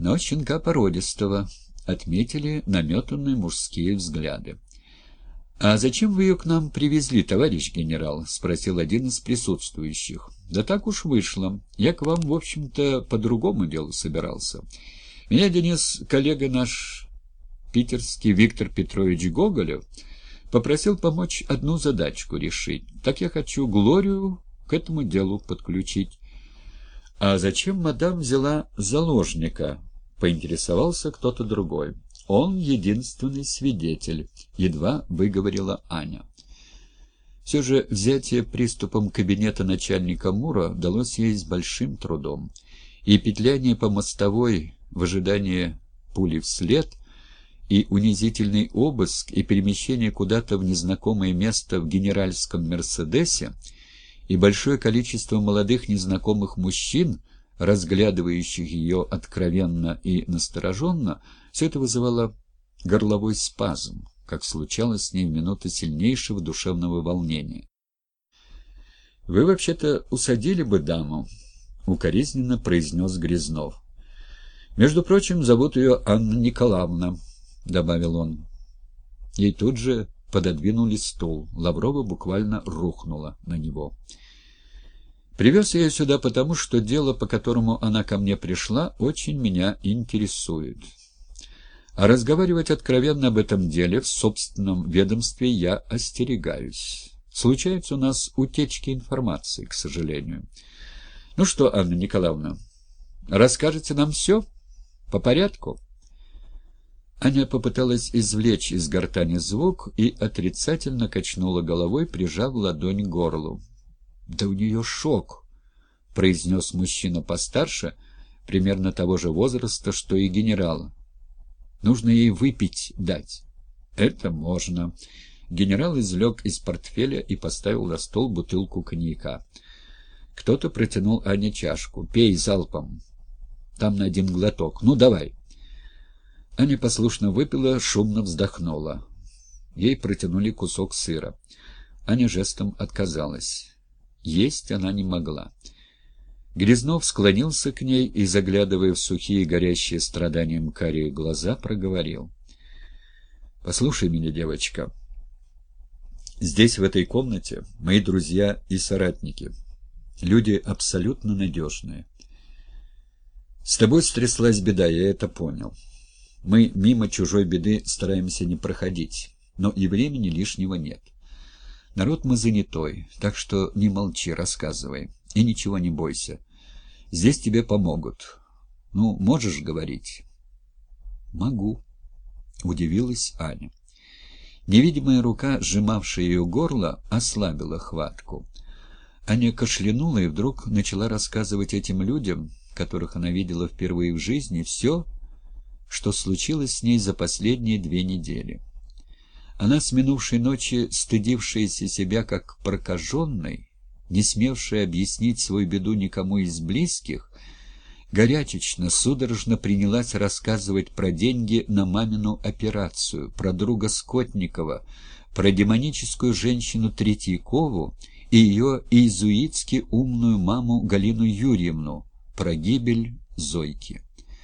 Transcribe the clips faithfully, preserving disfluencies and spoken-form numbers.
но щенка породистого, — отметили наметанные мужские взгляды. — А зачем вы ее к нам привезли, товарищ генерал? — спросил один из присутствующих. — Да так уж вышло. Я к вам, в общем-то, по другому делу собирался. Меня, Денис, коллега наш питерский Виктор Петрович Гоголев, попросил помочь одну задачку решить. Так я хочу Глорию к этому делу подключить. — А зачем мадам взяла заложника? — поинтересовался кто-то другой. — Он единственный свидетель, — едва выговорила Аня. Все же взятие приступом кабинета начальника МУРа далось ей с большим трудом, и петляние по мостовой в ожидании пули вслед, и унизительный обыск, и перемещение куда-то в незнакомое место в генеральском «Мерседесе», и большое количество молодых незнакомых мужчин, разглядывающих ее откровенно и настороженно, все это вызывало горловой спазм, как случалось с ней в минуты сильнейшего душевного волнения. — Вы вообще-то усадили бы даму, — укоризненно произнес Грязнов. — Между прочим, зовут ее Анна Николаевна, — добавил он. Ей тут же пододвинули стул. Лаврова буквально рухнула на него. Привез я ее сюда потому, что дело, по которому она ко мне пришла, очень меня интересует. А разговаривать откровенно об этом деле в собственном ведомстве я остерегаюсь. Случаются у нас утечки информации, к сожалению. Ну что, Анна Николаевна, расскажете нам все? По порядку? Аня попыталась извлечь из гортани звук и отрицательно качнула головой, прижав ладонь к горлу. — Да у нее шок, — произнес мужчина постарше, примерно того же возраста, что и генерал. — Нужно ей выпить дать. — Это можно. Генерал извлек из портфеля и поставил на стол бутылку коньяка. Кто-то протянул Ане чашку. — Пей залпом. Там на один глоток. Ну, давай. Аня послушно выпила, шумно вздохнула. Ей протянули кусок сыра. Аня жестом отказалась. Есть она не могла. Грязнов склонился к ней и, заглядывая в сухие, горящие страданием карие глаза, проговорил. — Послушай меня, девочка. Здесь, в этой комнате, мои друзья и соратники. Люди абсолютно надежные. С тобой стряслась беда, я это понял. Мы мимо чужой беды стараемся не проходить, но и времени лишнего нет. Народ мы занятой, так что не молчи, рассказывай. И ничего не бойся. Здесь тебе помогут. Ну, можешь говорить? Могу, удивилась Аня. Невидимая рука, сжимавшая ее горло, ослабила хватку. Аня кашлянула и вдруг начала рассказывать этим людям, которых она видела впервые в жизни, все, что случилось с ней за последние две недели. Она с минувшей ночи, стыдившаяся себя как прокаженной, не смевшая объяснить свою беду никому из близких, горячечно, судорожно принялась рассказывать про деньги на мамину операцию, про друга Скотникова, про демоническую женщину Третьякову и ее иезуитски умную маму Галину Юрьевну, про гибель Зойки.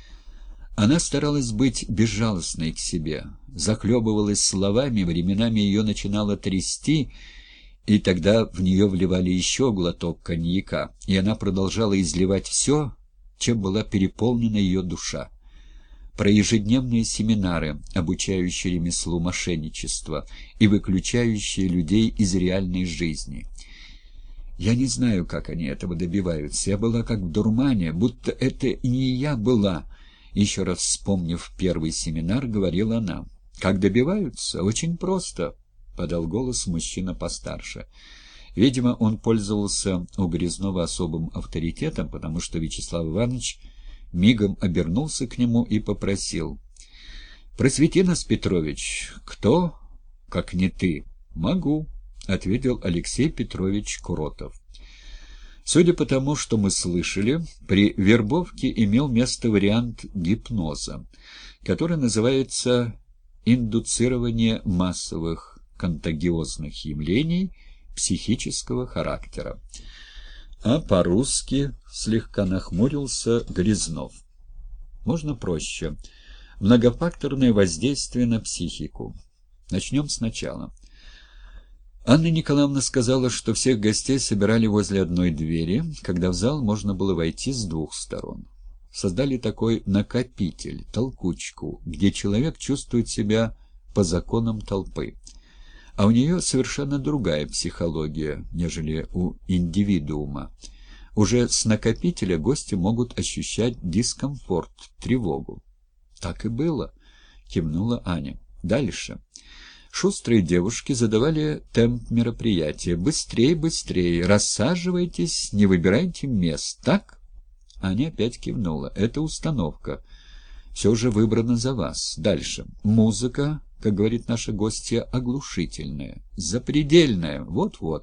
Она старалась быть безжалостной к себе, захлебывалась словами, временами ее начинало трясти, и тогда в нее вливали еще глоток коньяка, и она продолжала изливать все, чем была переполнена ее душа. Про ежедневные семинары, обучающие ремеслу мошенничества и выключающие людей из реальной жизни. Я не знаю, как они этого добиваются. Я была как в дурмане, будто это и не я была. Еще раз вспомнив первый семинар, говорила она. «Как добиваются? Очень просто», — подал голос мужчина постарше. Видимо, он пользовался у Грязнова особым авторитетом, потому что Вячеслав Иванович мигом обернулся к нему и попросил. «Просвети нас, Петрович, кто, как не ты?» «Могу», — ответил Алексей Петрович Кротов. Судя по тому, что мы слышали, при вербовке имел место вариант гипноза, который называется индуцирование массовых контагиозных явлений психического характера. А по-русски слегка нахмурился Грязнов. Можно проще. Многофакторное воздействие на психику. Начнем сначала. Анна Николаевна сказала, что всех гостей собирали возле одной двери, когда в зал можно было войти с двух сторон. Создали такой накопитель, толкучку, где человек чувствует себя по законам толпы. А у нее совершенно другая психология, нежели у индивидуума. Уже с накопителя гости могут ощущать дискомфорт, тревогу. «Так и было», — кивнула Аня. «Дальше». Шустрые девушки задавали темп мероприятия. «Быстрее, быстрее! Рассаживайтесь, не выбирайте мест, так?» Аня опять кивнула. «Это установка. Все уже выбрано за вас. Дальше. Музыка, как говорит наша гостья, оглушительная, запредельная. Вот-вот».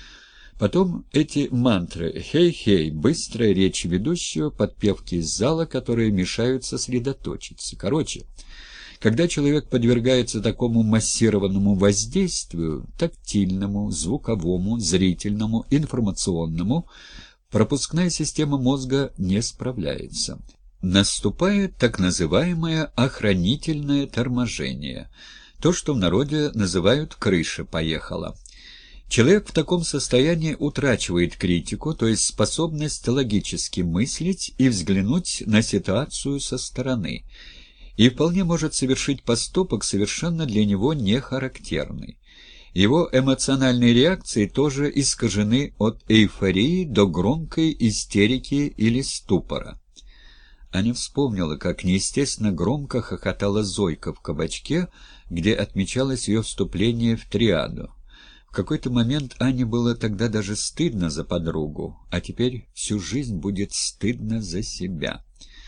Потом эти мантры «хей-хей», быстрая речь ведущего, подпевки из зала, которые мешают сосредоточиться. Короче, когда человек подвергается такому массированному воздействию, тактильному, звуковому, зрительному, информационному, пропускная система мозга не справляется. Наступает так называемое охранительное торможение, то, что в народе называют «крыша поехала». Человек в таком состоянии утрачивает критику, то есть способность логически мыслить и взглянуть на ситуацию со стороны, и вполне может совершить поступок, совершенно для него не характерный. Его эмоциональные реакции тоже искажены от эйфории до громкой истерики или ступора. Аня вспомнила, как неестественно громко хохотала Зойка в кабачке, где отмечалось ее вступление в триаду. В какой-то момент Ане было тогда даже стыдно за подругу, а теперь всю жизнь будет стыдно за себя.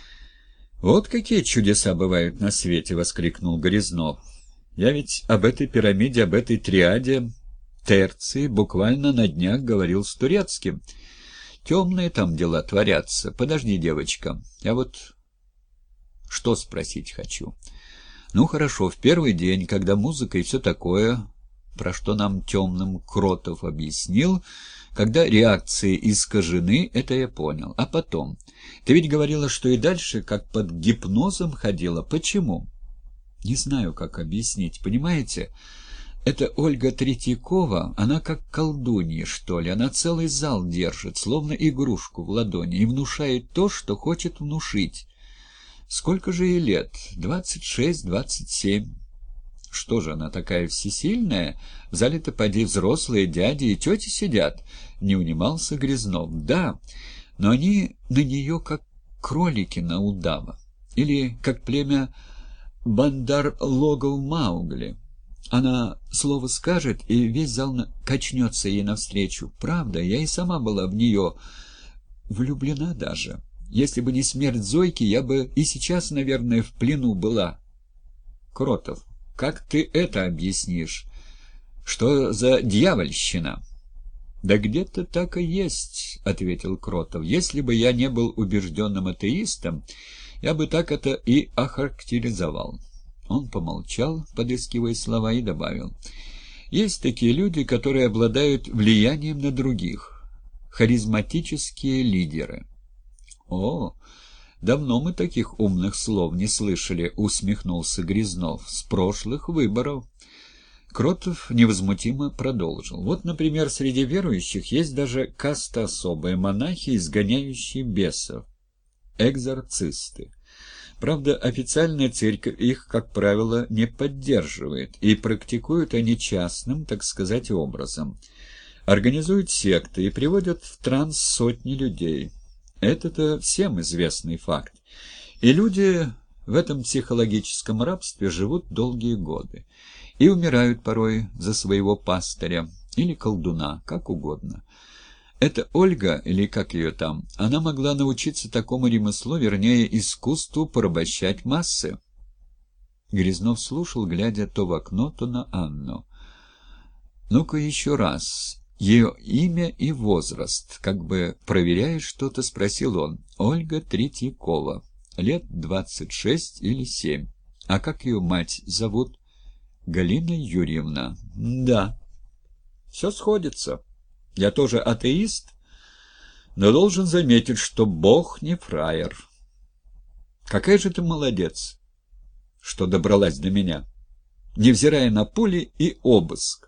«Вот какие чудеса бывают на свете!» — воскликнул Грязнов. «Я ведь об этой пирамиде, об этой триаде, терции буквально на днях говорил с Турецким. Темные там дела творятся. Подожди, девочка, я вот что спросить хочу. Ну хорошо, в первый день, когда музыка и все такое, про что нам темным Кротов объяснил, когда реакции искажены, это я понял. А потом? Ты ведь говорила, что и дальше, как под гипнозом ходила. Почему?» «Не знаю, как объяснить. Понимаете, это Ольга Третьякова, она как колдунья, что ли. Она целый зал держит, словно игрушку в ладони, и внушает то, что хочет внушить. Сколько же ей лет? Двадцать шесть, двадцать семь. Что же, она такая всесильная? В зале-то поди взрослые дяди и тети сидят», — не унимался Грязнов. «Да, но они на нее как кролики на удава. Или как племя Бандар-Логов-Маугли. Она слово скажет, и весь зал качнется ей навстречу. Правда, я и сама была в нее влюблена даже. Если бы не смерть Зойки, я бы и сейчас, наверное, в плену была». «Кротов, как ты это объяснишь? Что за дьявольщина?» «Да где-то так и есть», — ответил Кротов. «Если бы я не был убежденным атеистом, я бы так это и охарактеризовал». Он помолчал, подыскивая слова, и добавил: «Есть такие люди, которые обладают влиянием на других. Харизматические лидеры». «О, давно мы таких умных слов не слышали», — усмехнулся Грязнов. «С прошлых выборов». Кротов невозмутимо продолжил. «Вот, например, среди верующих есть даже каста особая, монахи, изгоняющие бесов, экзорцисты. Правда, официальная церковь их, как правило, не поддерживает, и практикуют они частным, так сказать, образом. Организуют секты и приводят в транс сотни людей. Это-то всем известный факт. И люди в этом психологическом рабстве живут долгие годы и умирают порой за своего пастыря или колдуна, как угодно. Эта Ольга, или как ее там, она могла научиться такому ремеслу, вернее, искусству порабощать массы». Грязнов слушал, глядя то в окно, то на Анну. «Ну-ка еще раз. Ее имя и возраст», как бы проверяя что-то, спросил он. «Ольга Третьякова. Лет двадцать шесть или семь. А как ее мать зовут?» «Галина Юрьевна». «Да. Все сходится. Я тоже атеист, но должен заметить, что Бог не фраер». какая же ты молодец, что добралась до меня, невзирая на пули и обыск.